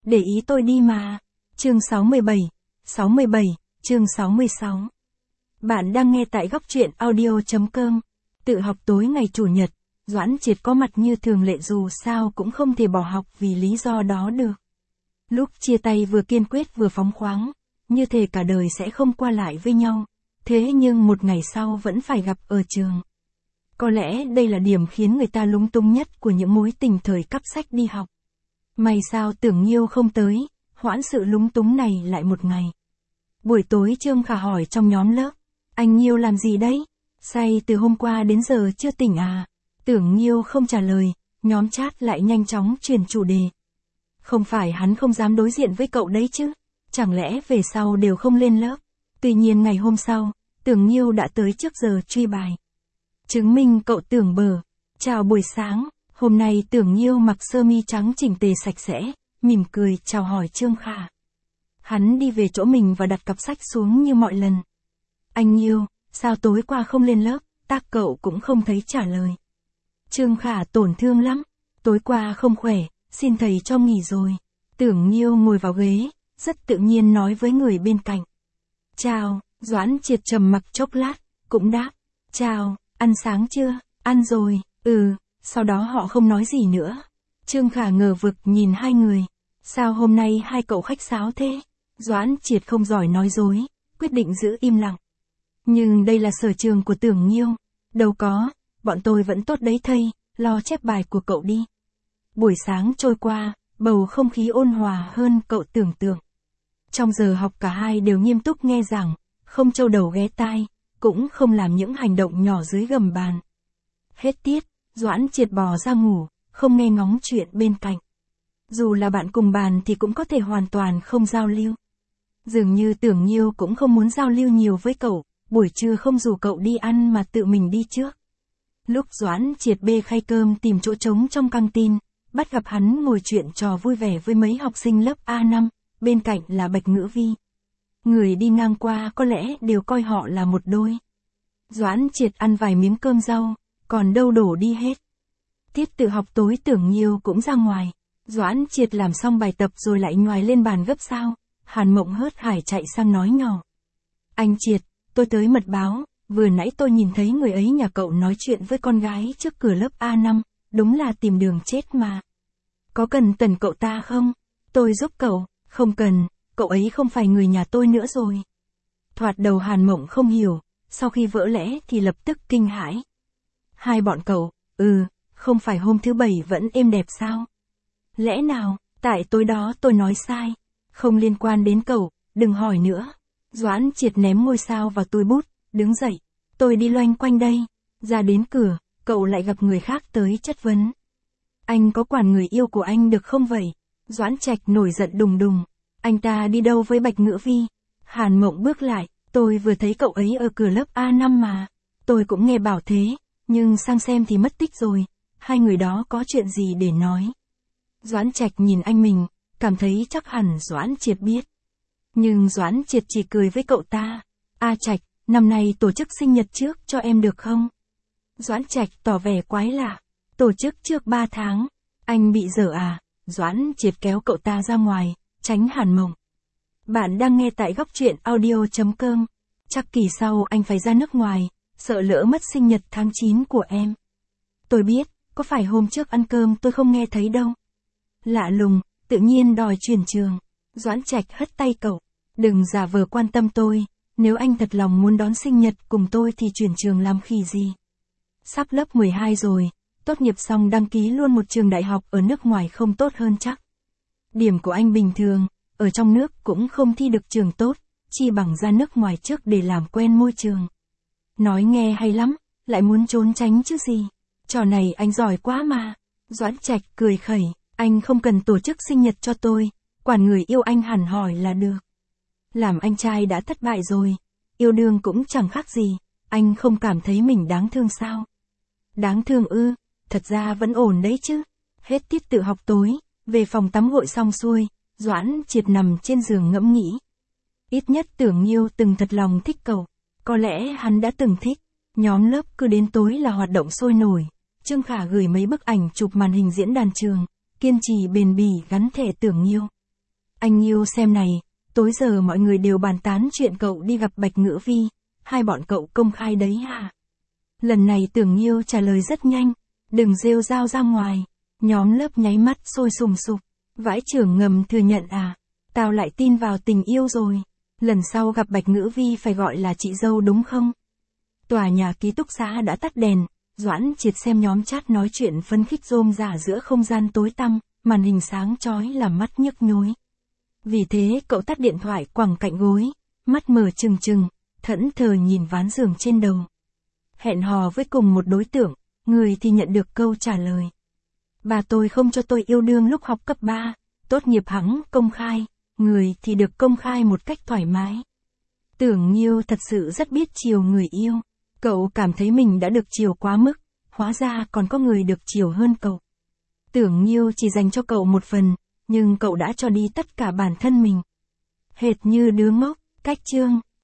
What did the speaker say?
để ý tôi đi mà. Chương 67, chương 66. Bạn đang nghe tại góc truyện audio.com. Tự học tối ngày Chủ nhật, Doãn Triệt có mặt như thường lệ dù sao cũng không thể bỏ học vì lý do đó được. Lúc chia tay vừa kiên quyết vừa phóng khoáng, như thể cả đời sẽ không qua lại với nhau, thế nhưng một ngày sau vẫn phải gặp ở trường. Có lẽ đây là điểm khiến người ta lúng túng nhất của những mối tình thời cắp sách đi học. May sao Tưởng Nhiêu không tới, hoãn sự lúng túng này lại một ngày. Buổi tối Trương Khả hỏi trong nhóm lớp, anh Nhiêu làm gì đấy? Say từ hôm qua đến giờ chưa tỉnh à? Tưởng Nhiêu không trả lời, nhóm chat lại nhanh chóng chuyển chủ đề. Không phải hắn không dám đối diện với cậu đấy chứ? Chẳng lẽ về sau đều không lên lớp? Tuy nhiên ngày hôm sau, Tưởng Nhiêu đã tới trước giờ truy bài. Chứng minh cậu Tưởng bờ. Chào buổi sáng, hôm nay Tưởng Nhiêu mặc sơ mi trắng chỉnh tề sạch sẽ, mỉm cười chào hỏi Trương Khả. Hắn đi về chỗ mình và đặt cặp sách xuống như mọi lần. Anh Nhiêu, sao tối qua không lên lớp, tác cậu cũng không thấy trả lời. Trương Khả tổn thương lắm, tối qua không khỏe, xin thầy cho nghỉ rồi. Tưởng Nhiêu ngồi vào ghế, rất tự nhiên nói với người bên cạnh. Chào, Doãn Triệt trầm mặc chốc lát, cũng đáp. Chào, ăn sáng chưa? Ăn rồi, sau đó họ không nói gì nữa. Trương Khả ngờ vực nhìn hai người. Sao hôm nay hai cậu khách sáo thế? Doãn Triệt không giỏi nói dối, quyết định giữ im lặng. Nhưng đây là sở trường của Tưởng Nhiêu. Đâu có, bọn tôi vẫn tốt đấy thầy, lo chép bài của cậu đi. Buổi sáng trôi qua, bầu không khí ôn hòa hơn cậu tưởng tượng. Trong giờ học cả hai đều nghiêm túc nghe giảng, không trâu đầu ghé tai, cũng không làm những hành động nhỏ dưới gầm bàn. Hết tiết, Doãn Triệt bò ra ngủ, không nghe ngóng chuyện bên cạnh. Dù là bạn cùng bàn thì cũng có thể hoàn toàn không giao lưu. Dường như Tưởng Nhiêu cũng không muốn giao lưu nhiều với cậu, buổi trưa không rủ cậu đi ăn mà tự mình đi trước. Lúc Doãn Triệt bê khay cơm tìm chỗ trống trong căng tin, bắt gặp hắn ngồi chuyện trò vui vẻ với mấy học sinh lớp A5, bên cạnh là Bạch Ngữ Vi. Người đi ngang qua có lẽ đều coi họ là một đôi. Doãn Triệt ăn vài miếng cơm rau, còn đâu đổ đi hết. Tiết tự học tối Tưởng Nhiêu cũng ra ngoài. Doãn Triệt làm xong bài tập rồi lại nhoài lên bàn gấp sao. Hàn Mộng hớt hải chạy sang nói nhỏ. Anh Triệt, tôi tới mật báo, vừa nãy tôi nhìn thấy người ấy nhà cậu nói chuyện với con gái trước cửa lớp A5, đúng là tìm đường chết mà. Có cần tần cậu ta không? Tôi giúp cậu, không cần, cậu ấy không phải người nhà tôi nữa rồi. Thoạt đầu Hàn Mộng không hiểu, sau khi vỡ lẽ thì lập tức kinh hãi. Hai bọn cậu, không phải hôm thứ Bảy vẫn êm đẹp sao? Lẽ nào, tại tối đó tôi nói sai, không liên quan đến cậu, đừng hỏi nữa. Doãn Triệt ném ngôi sao vào túi bút, đứng dậy, tôi đi loanh quanh đây. Ra đến cửa, cậu lại gặp người khác tới chất vấn. Anh có quản người yêu của anh được không vậy? Doãn Trạch nổi giận đùng đùng. Anh ta đi đâu với Bạch Ngữ Vi? Hàn Mộng bước lại, tôi vừa thấy cậu ấy ở cửa lớp A5 mà. Tôi cũng nghe bảo thế, nhưng sang xem thì mất tích rồi. Hai người đó có chuyện gì để nói? Doãn Trạch nhìn anh mình, cảm thấy chắc hẳn Doãn Triệt biết. Nhưng Doãn Triệt chỉ cười với cậu ta. A Trạch, năm nay tổ chức sinh nhật trước cho em được không? Doãn Trạch tỏ vẻ quái lạ. Tổ chức trước 3 tháng. Anh bị dở à? Doãn Triệt kéo cậu ta ra ngoài, tránh Hàn Mộng. Bạn đang nghe tại góc truyện audio.com. Chắc kỳ sau anh phải ra nước ngoài, sợ lỡ mất sinh nhật tháng 9 của em. Tôi biết, có phải hôm trước ăn cơm tôi không nghe thấy đâu. Lạ lùng, tự nhiên đòi chuyển trường. Doãn Trạch hất tay cậu. Đừng giả vờ quan tâm tôi, nếu anh thật lòng muốn đón sinh nhật cùng tôi thì chuyển trường làm khỉ gì. Sắp lớp 12 rồi, tốt nghiệp xong đăng ký luôn một trường đại học ở nước ngoài không tốt hơn chắc. Điểm của anh bình thường, ở trong nước cũng không thi được trường tốt, chi bằng ra nước ngoài trước để làm quen môi trường. Nói nghe hay lắm, lại muốn trốn tránh chứ gì. Trò này anh giỏi quá mà. Doãn Trạch cười khẩy, anh không cần tổ chức sinh nhật cho tôi, quản người yêu anh hẳn hỏi là được. Làm anh trai đã thất bại rồi, yêu đương cũng chẳng khác gì, anh không cảm thấy mình đáng thương sao? Đáng thương ư, thật ra vẫn ổn đấy chứ. Hết tiết tự học tối, về phòng tắm gội xong xuôi, Doãn Triệt nằm trên giường ngẫm nghĩ. Ít nhất Tưởng Nhiêu từng thật lòng thích cậu, có lẽ hắn đã từng thích. Nhóm lớp cứ đến tối là hoạt động sôi nổi. Trương Khả gửi mấy bức ảnh chụp màn hình diễn đàn trường, kiên trì bền bỉ gắn thẻ Tưởng Nhiêu. Anh yêu xem này, tối giờ mọi người đều bàn tán chuyện cậu đi gặp Bạch Ngữ Vi, hai bọn cậu công khai đấy hả? Lần này Tưởng Nhiêu trả lời rất nhanh, đừng rêu rao ra ngoài. Nhóm lớp nháy mắt sôi sùng sục. Vãi trưởng ngầm thừa nhận à? Tao lại tin vào tình yêu rồi. Lần sau gặp Bạch Ngữ Vi phải gọi là chị dâu đúng không? Tòa nhà ký túc xá đã tắt đèn, Doãn Triệt xem nhóm chat nói chuyện phấn khích rôm rả giữa không gian tối tăm, màn hình sáng chói làm mắt nhức nhối. Vì thế cậu tắt điện thoại quẳng cạnh gối, mắt mở trừng trừng, thẫn thờ nhìn ván giường trên đầu. Hẹn hò với cùng một đối tượng, người thì nhận được câu trả lời. Bà tôi không cho tôi yêu đương lúc học cấp 3, tốt nghiệp hẵng công khai, người thì được công khai một cách thoải mái. Tưởng Nhiêu thật sự rất biết chiều người yêu. Cậu cảm thấy mình đã được chiều quá mức, hóa ra còn có người được chiều hơn cậu. Tưởng Nhiêu chỉ dành cho cậu một phần, nhưng cậu đã cho đi tất cả bản thân mình. Hệt như đứa ngốc, cách chương.